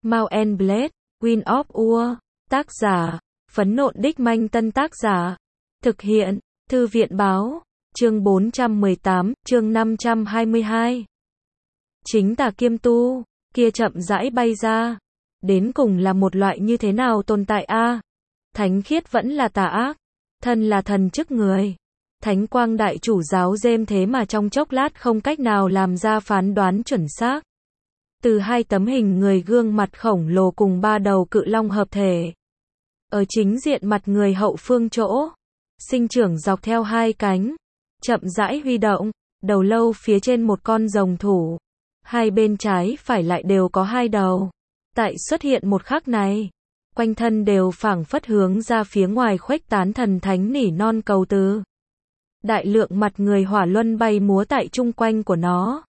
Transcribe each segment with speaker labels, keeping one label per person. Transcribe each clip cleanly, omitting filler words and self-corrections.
Speaker 1: Mount and Blade, Wind of Ur. Tác giả, Phấn Nộn Đích Manh. Tân tác giả, thực hiện, Thư viện Báo. Chương 418, chương 522. Chính tà kiêm tu, kia chậm rãi bay ra. Đến cùng là một loại như thế nào tồn tại a? Thánh khiết vẫn là tà ác, thân là thần chức người. Thánh quang đại chủ giáo Dêm thế mà trong chốc lát không cách nào làm ra phán đoán chuẩn xác. Từ hai tấm hình người gương mặt khổng lồ cùng ba đầu cự long hợp thể. Ở chính diện mặt người hậu phương chỗ, sinh trưởng dọc theo hai cánh, chậm rãi huy động, đầu lâu phía trên một con rồng thủ. Hai bên trái phải lại đều có hai đầu. Tại xuất hiện một khắc này, quanh thân đều phảng phất hướng ra phía ngoài khuếch tán thần thánh nỉ non cầu từ. Đại lượng mặt người hỏa luân bay múa tại chung quanh của nó.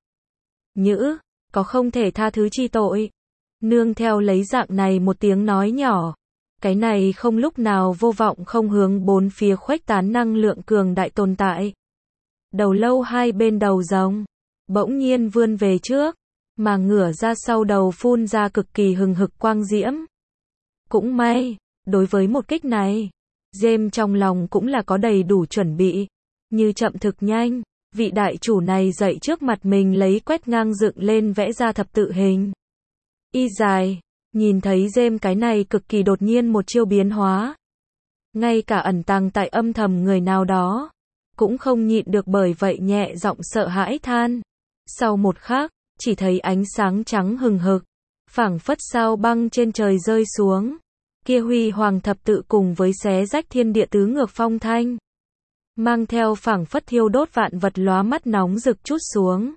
Speaker 1: Nhữ, có không thể tha thứ chi tội. Nương theo lấy dạng này một tiếng nói nhỏ. Cái này không lúc nào vô vọng không hướng bốn phía khuếch tán năng lượng cường đại tồn tại. Đầu lâu hai bên đầu rồng, bỗng nhiên vươn về trước, mà ngửa ra sau đầu phun ra cực kỳ hừng hực quang diễm. Cũng may, đối với một kích này, Dêm trong lòng cũng là có đầy đủ chuẩn bị. Như chậm thực nhanh, vị đại chủ này dậy trước mặt mình lấy quét ngang dựng lên vẽ ra thập tự hình. Y dài, nhìn thấy Dêm cái này cực kỳ đột nhiên một chiêu biến hóa. Ngay cả ẩn tàng tại âm thầm người nào đó, cũng không nhịn được bởi vậy nhẹ giọng sợ hãi than. Sau một khắc, chỉ thấy ánh sáng trắng hừng hực, phảng phất sao băng trên trời rơi xuống. Kia huy hoàng thập tự cùng với xé rách thiên địa tứ ngược phong thanh. Mang theo phảng phất thiêu đốt vạn vật lóa mắt nóng rực trút xuống.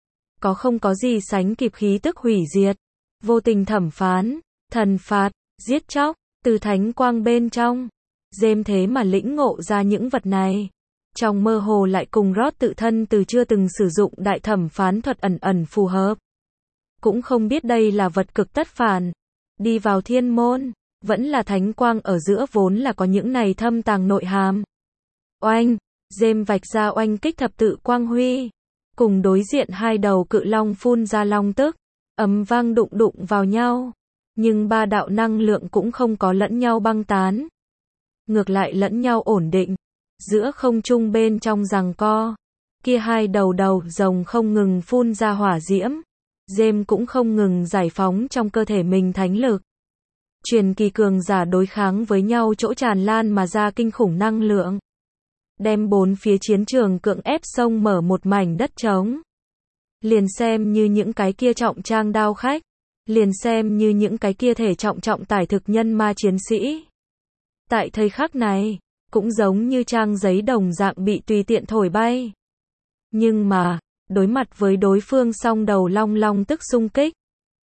Speaker 1: Có không có gì sánh kịp khí tức hủy diệt, vô tình thẩm phán, thần phạt, giết chóc, từ thánh quang bên trong. Dêm thế mà lĩnh ngộ ra những vật này. Trong mơ hồ lại cùng rót tự thân từ chưa từng sử dụng đại thẩm phán thuật ẩn ẩn phù hợp. Cũng không biết đây là vật cực tất phản. Đi vào thiên môn, vẫn là thánh quang ở giữa vốn là có những này thâm tàng nội hàm. Oanh, Dêm vạch ra oanh kích thập tự quang huy. Cùng đối diện hai đầu cự long phun ra long tức, ầm vang đụng đụng vào nhau. Nhưng ba đạo năng lượng cũng không có lẫn nhau băng tán. Ngược lại lẫn nhau ổn định. Giữa không trung bên trong giằng co, kia hai đầu rồng không ngừng phun ra hỏa diễm. Dêm cũng không ngừng giải phóng trong cơ thể mình thánh lực. Truyền kỳ cường giả đối kháng với nhau chỗ tràn lan mà ra kinh khủng năng lượng. Đem bốn phía chiến trường cưỡng ép xông mở một mảnh đất trống. Liền xem như những cái kia trọng trang đao khách. Liền xem như những cái kia thể trọng tải thực nhân ma chiến sĩ. Tại thời khắc này, cũng giống như trang giấy đồng dạng bị tùy tiện thổi bay. Nhưng mà, đối mặt với đối phương song đầu long tức xung kích,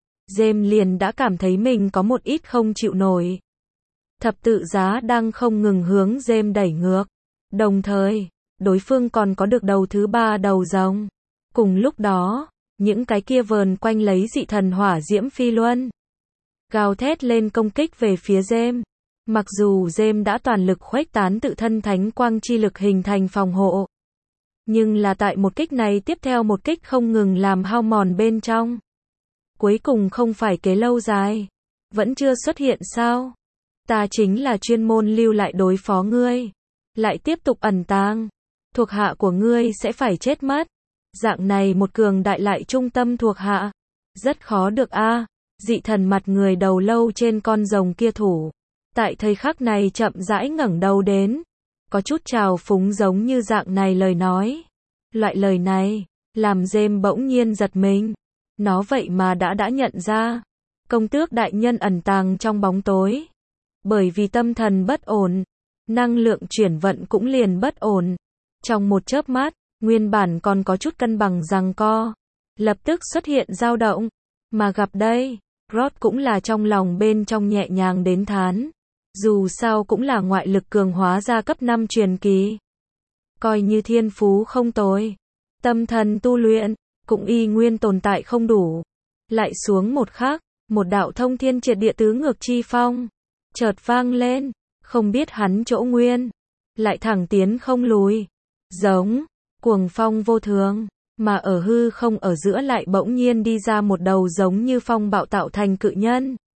Speaker 1: Dêm liền đã cảm thấy mình có một ít không chịu nổi. Thập tự giá đang không ngừng hướng Dêm đẩy ngược. Đồng thời, đối phương còn có được đầu thứ ba đầu rồng. Cùng lúc đó, những cái kia vờn quanh lấy dị thần hỏa diễm phi luân, gào thét lên công kích về phía Dêm. Mặc dù Dêm đã toàn lực khuếch tán tự thân thánh quang chi lực hình thành phòng hộ, nhưng là tại một kích này tiếp theo một kích không ngừng làm hao mòn bên trong. Cuối cùng không phải kế lâu dài, vẫn chưa xuất hiện sao? Ta chính là chuyên môn lưu lại đối phó ngươi, lại tiếp tục ẩn tàng, thuộc hạ của ngươi sẽ phải chết mất. Dạng này một cường đại lại trung tâm thuộc hạ, rất khó được a. Dị thần mặt người đầu lâu trên con rồng kia thủ. Tại thời khắc này chậm rãi ngẩng đầu đến, có chút trào phúng giống như dạng này lời nói. Loại lời này, làm Dêm bỗng nhiên giật mình. Nó vậy mà đã nhận ra, công tước đại nhân ẩn tàng trong bóng tối. Bởi vì tâm thần bất ổn, năng lượng chuyển vận cũng liền bất ổn. Trong một chớp mắt, nguyên bản còn có chút cân bằng giằng co, lập tức xuất hiện dao động. Mà gặp đây, Rod cũng là trong lòng bên trong nhẹ nhàng đến thán. Dù sao cũng là ngoại lực cường hóa ra cấp 5 truyền kỳ. Coi như thiên phú không tồi, tâm thần tu luyện, cũng y nguyên tồn tại không đủ. Lại xuống một khắc, một đạo thông thiên triệt địa tứ ngược chi phong, chợt vang lên, không biết hắn chỗ nguyên, lại thẳng tiến không lùi. Giống, cuồng phong vô thường, mà ở hư không ở giữa lại bỗng nhiên đi ra một đầu giống như phong bạo tạo thành cự nhân.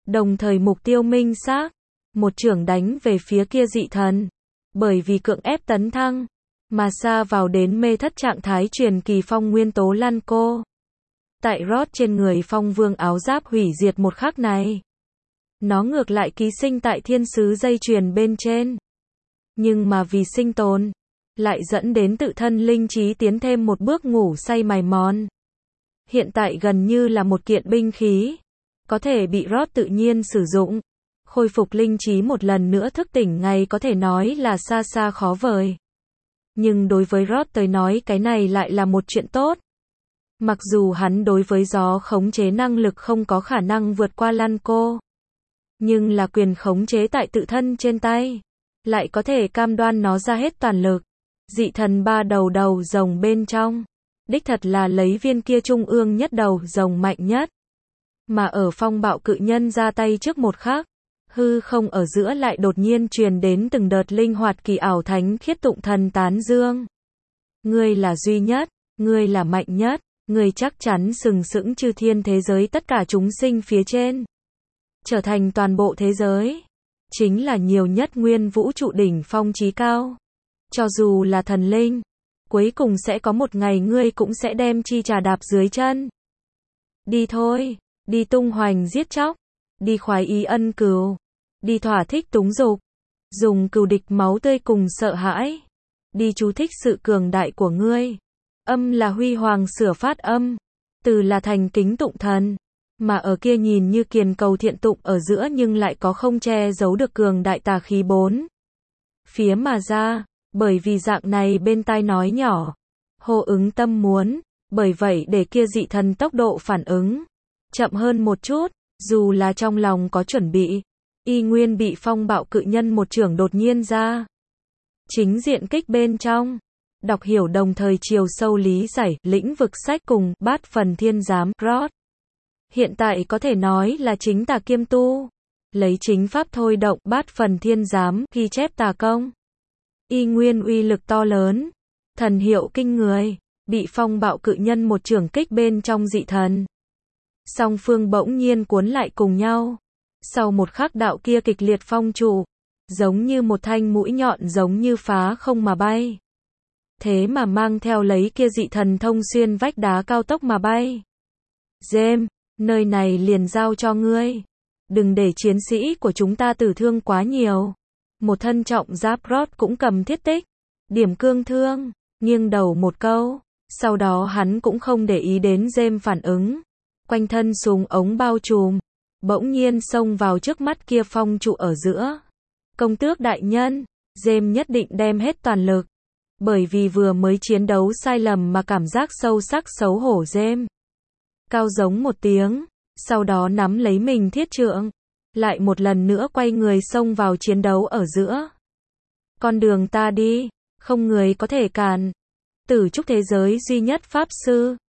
Speaker 1: Đồng thời mục tiêu minh xác, một chưởng đánh về phía kia dị thần. Bởi vì cưỡng ép tấn thăng, mà xa vào đến mê thất trạng thái truyền kỳ phong nguyên tố lăn cô. Tại Rod trên người phong vương áo giáp hủy diệt một khắc này. Nó ngược lại ký sinh tại thiên sứ dây chuyền bên trên. Nhưng mà vì sinh tồn, lại dẫn đến tự thân linh trí tiến thêm một bước ngủ say mài mòn. Hiện tại gần như là một kiện binh khí, có thể bị Rod tự nhiên sử dụng. Khôi phục linh trí một lần nữa thức tỉnh ngay có thể nói là xa xa khó vời. Nhưng đối với Rod tới nói cái này lại là một chuyện tốt. Mặc dù hắn đối với gió khống chế năng lực không có khả năng vượt qua Lan cô, nhưng là quyền khống chế tại tự thân trên tay, lại có thể cam đoan nó ra hết toàn lực. Dị thần ba đầu đầu rồng bên trong, đích thật là lấy viên kia trung ương nhất đầu rồng mạnh nhất. Mà ở phong bạo cự nhân ra tay trước một khắc, hư không ở giữa lại đột nhiên truyền đến từng đợt linh hoạt kỳ ảo thánh khiết tụng thần tán dương. Ngươi là duy nhất, ngươi là mạnh nhất, ngươi chắc chắn sừng sững chư thiên thế giới tất cả chúng sinh phía trên. Trở thành toàn bộ thế giới, chính là nhiều nhất nguyên vũ trụ đỉnh phong chí cao. Cho dù là thần linh, cuối cùng sẽ có một ngày ngươi cũng sẽ đem chi trà đạp dưới chân. Đi thôi, đi tung hoành giết chóc, đi khoái ý ân cừu, đi thỏa thích túng dục, dùng cừu địch máu tươi cùng sợ hãi, đi chú thích sự cường đại của ngươi. Âm là huy hoàng sửa phát âm, từ là thành kính tụng thần, mà ở kia nhìn như kiền cầu thiện tụng ở giữa nhưng lại có không che giấu được cường đại tà khí bốn phía mà ra, bởi vì dạng này bên tai nói nhỏ, hô ứng tâm muốn, bởi vậy để kia dị thần tốc độ phản ứng chậm hơn một chút, dù là trong lòng có chuẩn bị, y nguyên bị phong bạo cự nhân một chưởng đột nhiên ra. Chính diện kích bên trong, đọc hiểu đồng thời chiều sâu lý giải, lĩnh vực sách cùng, bát phần thiên giám, Rod. Hiện tại có thể nói là chính tà kiêm tu. Lấy chính pháp thôi động, bát phần thiên giám, ghi chép tà công. Y nguyên uy lực to lớn, thần hiệu kinh người, bị phong bạo cự nhân một chưởng kích bên trong dị thần. Song phương bỗng nhiên cuốn lại cùng nhau. Sau một khắc đạo kia kịch liệt phong trụ, giống như một thanh mũi nhọn giống như phá không mà bay. Thế mà mang theo lấy kia dị thần thông xuyên vách đá cao tốc mà bay. James, nơi này liền giao cho ngươi. Đừng để chiến sĩ của chúng ta tử thương quá nhiều. Một thân trọng giáp Rod cũng cầm thiết tích, điểm cương thương, nghiêng đầu một câu. Sau đó hắn cũng không để ý đến James phản ứng. Quanh thân súng ống bao trùm, bỗng nhiên xông vào trước mắt kia phong trụ ở giữa. Công tước đại nhân, James nhất định đem hết toàn lực. Bởi vì vừa mới chiến đấu sai lầm mà cảm giác sâu sắc xấu hổ James. Cao giống một tiếng, sau đó nắm lấy mình thiết trượng, lại một lần nữa quay người xông vào chiến đấu ở giữa. Con đường ta đi, không người có thể cản. Tử trúc thế giới duy nhất pháp sư,